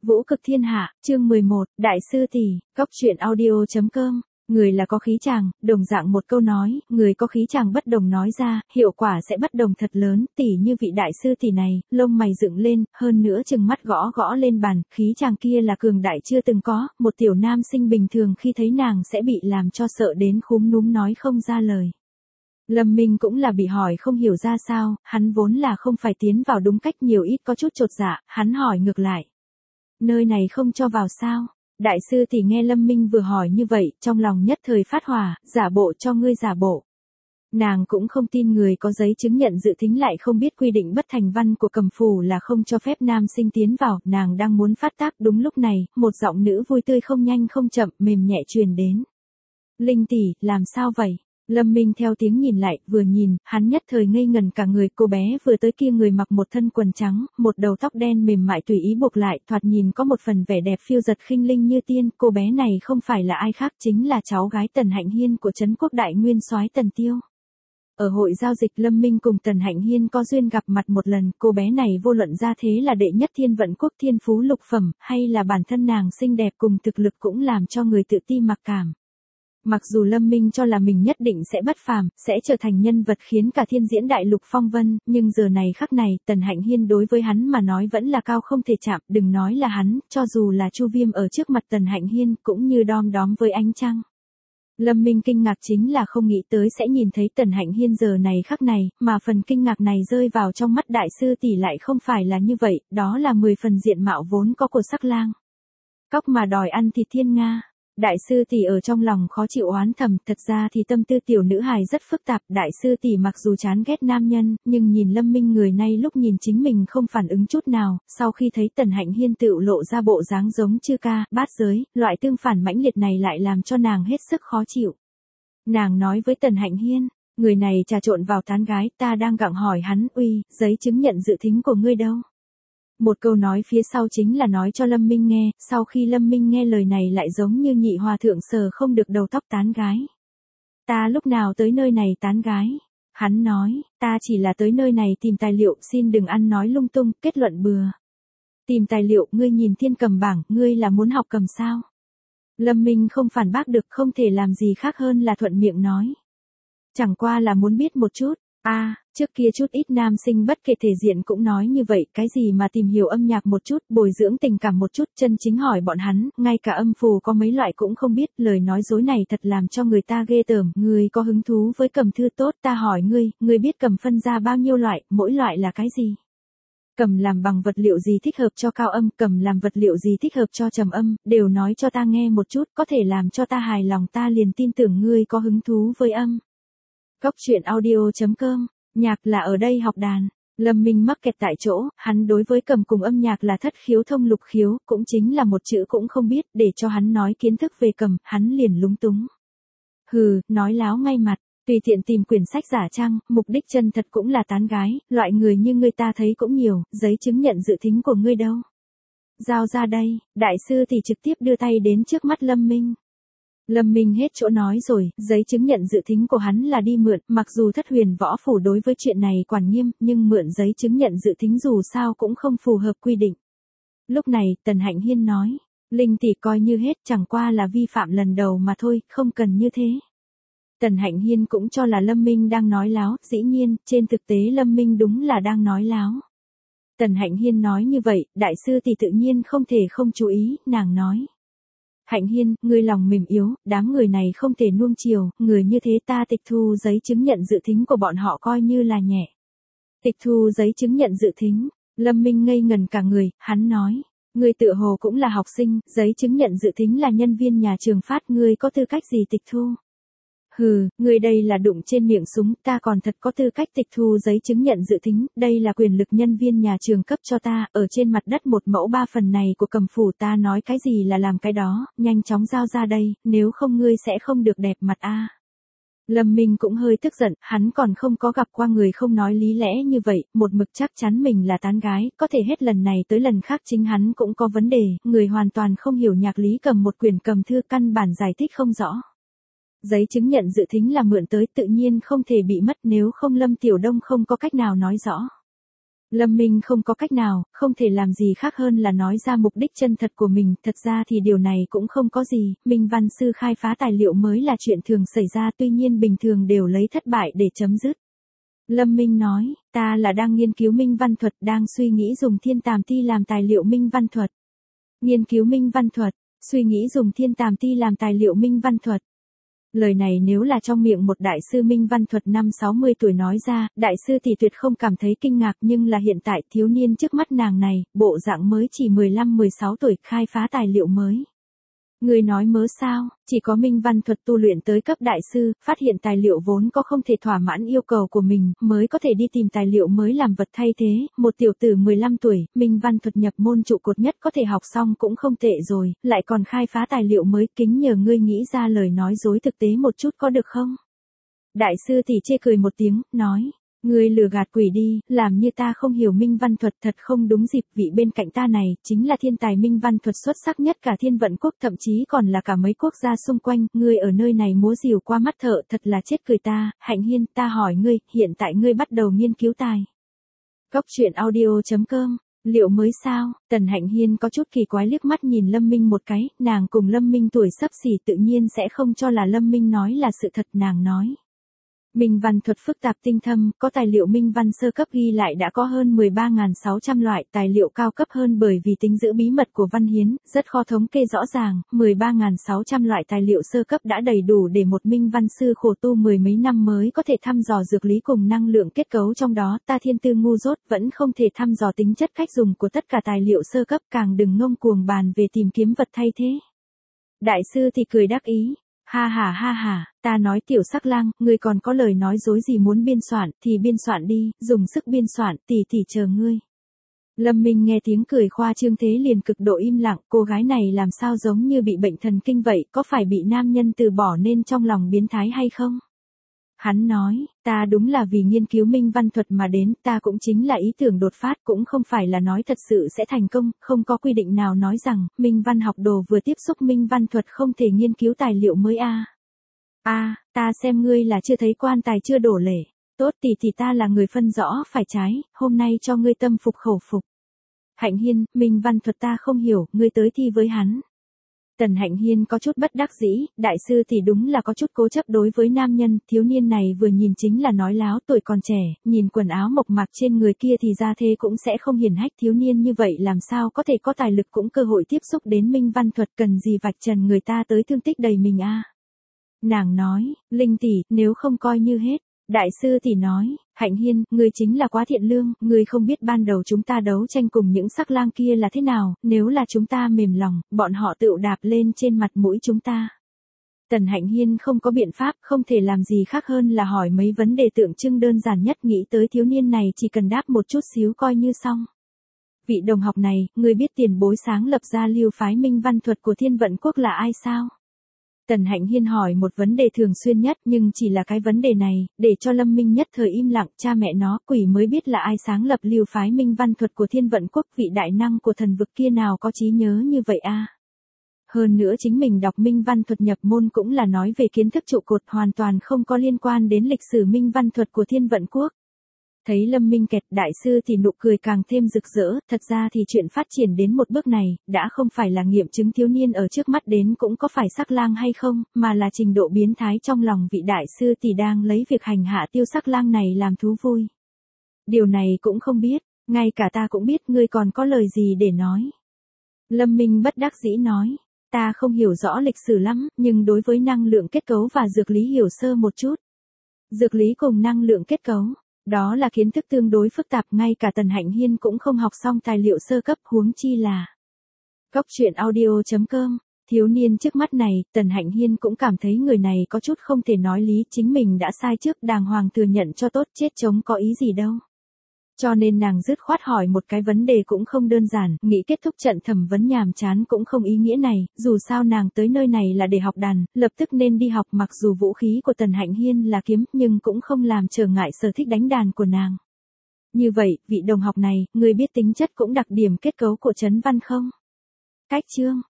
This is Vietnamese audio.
Vũ cực thiên hạ, chương 11, Đại sư tỷ, Cóc truyện audio.com. Người là có khí chàng, đồng dạng một câu nói, người có khí chàng bất đồng nói ra, hiệu quả sẽ bất đồng thật lớn, tỷ như vị đại sư tỷ này, lông mày dựng lên, hơn nữa chừng mắt gõ gõ lên bàn, khí chàng kia là cường đại chưa từng có, một tiểu nam sinh bình thường khi thấy nàng sẽ bị làm cho sợ đến khúm núm nói không ra lời. Lâm Minh cũng là bị hỏi không hiểu ra sao, hắn vốn là không phải tiến vào đúng cách nhiều ít có chút chột dạ, hắn hỏi ngược lại. Nơi này không cho vào sao? Đại sư tỷ nghe Lâm Minh vừa hỏi như vậy, trong lòng nhất thời phát hỏa, giả bộ cho ngươi giả bộ. Nàng cũng không tin người có giấy chứng nhận dự thính lại không biết quy định bất thành văn của Cầm Phủ là không cho phép nam sinh tiến vào, nàng đang muốn phát tác đúng lúc này, một giọng nữ vui tươi không nhanh không chậm, mềm nhẹ truyền đến. Linh tỷ, làm sao vậy? Lâm Minh theo tiếng nhìn lại, vừa nhìn, hắn nhất thời ngây ngần cả người, cô bé vừa tới kia người mặc một thân quần trắng, một đầu tóc đen mềm mại tùy ý buộc lại, thoạt nhìn có một phần vẻ đẹp phiêu giật khinh linh như tiên, cô bé này không phải là ai khác chính là cháu gái Tần Hạnh Hiên của Trấn Quốc Đại Nguyên soái Tần Tiêu. Ở hội giao dịch Lâm Minh cùng Tần Hạnh Hiên có duyên gặp mặt một lần, cô bé này vô luận ra thế là đệ nhất thiên vận quốc thiên phú lục phẩm, hay là bản thân nàng xinh đẹp cùng thực lực cũng làm cho người tự ti mặc cảm. Mặc dù Lâm Minh cho là mình nhất định sẽ bất phàm, sẽ trở thành nhân vật khiến cả thiên diễn đại lục phong vân, nhưng giờ này khắc này, Tần Hạnh Hiên đối với hắn mà nói vẫn là cao không thể chạm, đừng nói là hắn, cho dù là Chu Viêm ở trước mặt Tần Hạnh Hiên cũng như đom đóm với ánh trăng. Lâm Minh kinh ngạc chính là không nghĩ tới sẽ nhìn thấy Tần Hạnh Hiên giờ này khắc này, mà phần kinh ngạc này rơi vào trong mắt đại sư tỷ lại không phải là như vậy, đó là 10 phần diện mạo vốn có của sắc lang. Cóc mà đòi ăn thịt thiên nga. Đại sư tỷ ở trong lòng khó chịu oán thầm, thật ra thì tâm tư tiểu nữ hài rất phức tạp, đại sư tỷ mặc dù chán ghét nam nhân, nhưng nhìn Lâm Minh người nay lúc nhìn chính mình không phản ứng chút nào, sau khi thấy Tần Hạnh Hiên tựu lộ ra bộ dáng giống chư ca, bát giới, loại tương phản mãnh liệt này lại làm cho nàng hết sức khó chịu. Nàng nói với Tần Hạnh Hiên, người này trà trộn vào tán gái, ta đang gặng hỏi hắn, uy, giấy chứng nhận dự thính của ngươi đâu? Một câu nói phía sau chính là nói cho Lâm Minh nghe, sau khi Lâm Minh nghe lời này lại giống như nhị hòa thượng sờ không được đầu tóc tán gái. Ta lúc nào tới nơi này tán gái? Hắn nói, ta chỉ là tới nơi này tìm tài liệu, xin đừng ăn nói lung tung, kết luận bừa. Tìm tài liệu, ngươi nhìn thiên cầm bảng, ngươi là muốn học cầm sao? Lâm Minh không phản bác được, không thể làm gì khác hơn là thuận miệng nói. Chẳng qua là muốn biết một chút. Trước kia chút ít nam sinh bất kể thể diện cũng nói như vậy, cái gì mà tìm hiểu âm nhạc một chút, bồi dưỡng tình cảm một chút, chân chính hỏi bọn hắn, ngay cả âm phù có mấy loại cũng không biết, lời nói dối này thật làm cho người ta ghê tởm, ngươi có hứng thú với cầm thư tốt, ta hỏi ngươi biết cầm phân ra bao nhiêu loại, mỗi loại là cái gì? Cầm làm bằng vật liệu gì thích hợp cho cao âm, cầm làm vật liệu gì thích hợp cho trầm âm, đều nói cho ta nghe một chút, có thể làm cho ta hài lòng, ta liền tin tưởng ngươi có hứng thú với âm. Cóc truyện audio.com, nhạc là ở đây học đàn. Lâm Minh mắc kẹt tại chỗ, hắn đối với cầm cùng âm nhạc là thất khiếu thông lục khiếu, cũng chính là một chữ cũng không biết, để cho hắn nói kiến thức về cầm, hắn liền lúng túng. Hừ, nói láo ngay mặt, tùy tiện tìm quyển sách giả trang, mục đích chân thật cũng là tán gái, loại người như ngươi ta thấy cũng nhiều, giấy chứng nhận dự thính của ngươi đâu? Giao ra đây, đại sư thì trực tiếp đưa tay đến trước mắt Lâm Minh. Lâm Minh hết chỗ nói rồi, giấy chứng nhận dự thính của hắn là đi mượn, mặc dù Thất Huyền Võ Phủ đối với chuyện này quản nghiêm, nhưng mượn giấy chứng nhận dự thính dù sao cũng không phù hợp quy định. Lúc này, Tần Hạnh Hiên nói, Linh tỷ coi như hết, chẳng qua là vi phạm lần đầu mà thôi, không cần như thế. Tần Hạnh Hiên cũng cho là Lâm Minh đang nói láo, dĩ nhiên, trên thực tế Lâm Minh đúng là đang nói láo. Tần Hạnh Hiên nói như vậy, đại sư thì tự nhiên không thể không chú ý, nàng nói. Hạnh Hiên, ngươi lòng mềm yếu, đám người này không thể nuông chiều, người như thế ta tịch thu giấy chứng nhận dự thính của bọn họ coi như là nhẹ. Tịch thu giấy chứng nhận dự thính, Lâm Minh ngây ngần cả người, hắn nói, ngươi tựa hồ cũng là học sinh, giấy chứng nhận dự thính là nhân viên nhà trường phát, ngươi có tư cách gì tịch thu? Hừ, ngươi đây là đụng trên miệng súng, ta còn thật có tư cách tịch thu giấy chứng nhận dự thính, đây là quyền lực nhân viên nhà trường cấp cho ta, ở trên mặt đất 1/3 này của Cầm Phủ ta nói cái gì là làm cái đó, nhanh chóng giao ra đây, nếu không ngươi sẽ không được đẹp mặt a. Lâm Minh cũng hơi tức giận, hắn còn không có gặp qua người không nói lý lẽ như vậy, một mực chắc chắn mình là tán gái, có thể hết lần này tới lần khác chính hắn cũng có vấn đề, người hoàn toàn không hiểu nhạc lý cầm một quyển cầm thư căn bản giải thích không rõ. Giấy chứng nhận dự thính là mượn tới tự nhiên không thể bị mất nếu không Lâm Tiểu Đông không có cách nào nói rõ. Lâm Minh không có cách nào, không thể làm gì khác hơn là nói ra mục đích chân thật của mình, thật ra thì điều này cũng không có gì, Minh Văn Sư khai phá tài liệu mới là chuyện thường xảy ra, tuy nhiên bình thường đều lấy thất bại để chấm dứt. Lâm Minh nói, ta là đang nghiên cứu Minh Văn thuật, đang suy nghĩ dùng thiên tàm ti làm tài liệu Minh Văn thuật. Nghiên cứu Minh Văn thuật, suy nghĩ dùng thiên tàm ti làm tài liệu Minh Văn thuật. Lời này nếu là trong miệng một đại sư Minh Văn thuật năm 60 tuổi nói ra, đại sư thì tuyệt không cảm thấy kinh ngạc, nhưng là hiện tại thiếu niên trước mắt nàng này, bộ dạng mới chỉ 15-16 tuổi khai phá tài liệu mới. Người nói mớ sao, chỉ có Minh Văn thuật tu luyện tới cấp đại sư, phát hiện tài liệu vốn có không thể thỏa mãn yêu cầu của mình, mới có thể đi tìm tài liệu mới làm vật thay thế, một tiểu tử 15 tuổi, Minh Văn thuật nhập môn trụ cột nhất có thể học xong cũng không tệ rồi, lại còn khai phá tài liệu mới, kính nhờ ngươi nghĩ ra lời nói dối thực tế một chút có được không? Đại sư thì chê cười một tiếng, nói. Ngươi lừa gạt quỷ đi, làm như ta không hiểu Minh Văn thuật, thật không đúng dịp, vị bên cạnh ta này, chính là thiên tài Minh Văn thuật xuất sắc nhất cả Thiên Vận Quốc, thậm chí còn là cả mấy quốc gia xung quanh, ngươi ở nơi này múa rìu qua mắt thợ, thật là chết cười ta. Hạnh Hiên, ta hỏi ngươi, hiện tại ngươi bắt đầu nghiên cứu tài. Cốc truyện audio.com, liệu mới sao? Tần Hạnh Hiên có chút kỳ quái liếc mắt nhìn Lâm Minh một cái, nàng cùng Lâm Minh tuổi xấp xỉ tự nhiên sẽ không cho là Lâm Minh nói là sự thật, nàng nói. Minh Văn thuật phức tạp tinh thâm, có tài liệu Minh Văn sơ cấp ghi lại đã có hơn 13.600 loại, tài liệu cao cấp hơn bởi vì tính giữ bí mật của văn hiến, rất khó thống kê rõ ràng, 13.600 loại tài liệu sơ cấp đã đầy đủ để một Minh Văn sư khổ tu mười mấy năm mới có thể thăm dò dược lý cùng năng lượng kết cấu trong đó, ta thiên tư ngu dốt vẫn không thể thăm dò tính chất cách dùng của tất cả tài liệu sơ cấp, càng đừng ngông cuồng bàn về tìm kiếm vật thay thế. Đại sư thì cười đắc ý. Ha ha, ta nói tiểu sắc lang, ngươi còn có lời nói dối gì muốn biên soạn, thì biên soạn đi, dùng sức biên soạn, tỷ chờ ngươi. Lâm Minh nghe tiếng cười khoa trương thế liền cực độ im lặng, cô gái này làm sao giống như bị bệnh thần kinh vậy, có phải bị nam nhân từ bỏ nên trong lòng biến thái hay không? Hắn nói, ta đúng là vì nghiên cứu Minh Văn thuật mà đến, ta cũng chính là ý tưởng đột phát, cũng không phải là nói thật sự sẽ thành công, không có quy định nào nói rằng, Minh Văn học đồ vừa tiếp xúc Minh Văn thuật không thể nghiên cứu tài liệu mới ta xem ngươi là chưa thấy quan tài chưa đổ lễ. Tốt thì ta là người phân rõ phải trái, hôm nay cho ngươi tâm phục khẩu phục. Hạnh Hiên, Minh Văn thuật ta không hiểu, ngươi tới thi với hắn. Tần Hạnh Hiên có chút bất đắc dĩ, đại sư thì đúng là có chút cố chấp đối với nam nhân, thiếu niên này vừa nhìn chính là nói láo, tuổi còn trẻ, nhìn quần áo mộc mạc trên người kia thì ra thế cũng sẽ không hiển hách, thiếu niên như vậy làm sao có thể có tài lực cũng cơ hội tiếp xúc đến Minh Văn thuật, cần gì vạch trần người ta tới thương tích đầy mình Nàng nói, Linh tỷ, nếu không coi như hết. Đại sư thì nói, Hạnh Hiên, ngươi chính là quá thiện lương, ngươi không biết ban đầu chúng ta đấu tranh cùng những sắc lang kia là thế nào, nếu là chúng ta mềm lòng, bọn họ tự đạp lên trên mặt mũi chúng ta. Tần Hạnh Hiên không có biện pháp, không thể làm gì khác hơn là hỏi mấy vấn đề tượng trưng đơn giản nhất, nghĩ tới thiếu niên này chỉ cần đáp một chút xíu coi như xong. Vị đồng học này, ngươi biết tiền bối sáng lập ra lưu phái Minh Văn thuật của Thiên Vận Quốc là ai sao? Tần Hạnh Hiên hỏi một vấn đề thường xuyên nhất, nhưng chỉ là cái vấn đề này, để cho Lâm Minh nhất thời im lặng, cha mẹ nó, quỷ mới biết là ai sáng lập lưu phái Minh Văn thuật của Thiên Vận Quốc, vị đại năng của thần vực kia nào có trí nhớ như vậy Hơn nữa chính mình đọc Minh Văn thuật nhập môn cũng là nói về kiến thức trụ cột, hoàn toàn không có liên quan đến lịch sử Minh Văn thuật của Thiên Vận Quốc. Thấy Lâm Minh kẹt, đại sư thì nụ cười càng thêm rực rỡ, thật ra thì chuyện phát triển đến một bước này, đã không phải là nghiệm chứng thiếu niên ở trước mắt đến cũng có phải sắc lang hay không, mà là trình độ biến thái trong lòng vị đại sư thì đang lấy việc hành hạ tiêu sắc lang này làm thú vui. Điều này cũng không biết, ngay cả ta cũng biết, ngươi còn có lời gì để nói. Lâm Minh bất đắc dĩ nói, ta không hiểu rõ lịch sử lắm, nhưng đối với năng lượng kết cấu và dược lý hiểu sơ một chút. Dược lý cùng năng lượng kết cấu. Đó là kiến thức tương đối phức tạp, ngay cả Tần Hạnh Hiên cũng không học xong tài liệu sơ cấp, huống chi là. Cốc truyện audio.com, thiếu niên trước mắt này, Tần Hạnh Hiên cũng cảm thấy người này có chút không thể nói lý, chính mình đã sai trước, đàng hoàng thừa nhận cho tốt, chết chống có ý gì đâu. Cho nên nàng dứt khoát hỏi một cái vấn đề cũng không đơn giản, nghĩ kết thúc trận thẩm vấn nhàm chán cũng không ý nghĩa này, dù sao nàng tới nơi này là để học đàn, lập tức nên đi học, mặc dù vũ khí của Tần Hạnh Hiên là kiếm, nhưng cũng không làm trở ngại sở thích đánh đàn của nàng. Như vậy, vị đồng học này, người biết tính chất cũng đặc điểm kết cấu của Trấn Văn không? Cách chương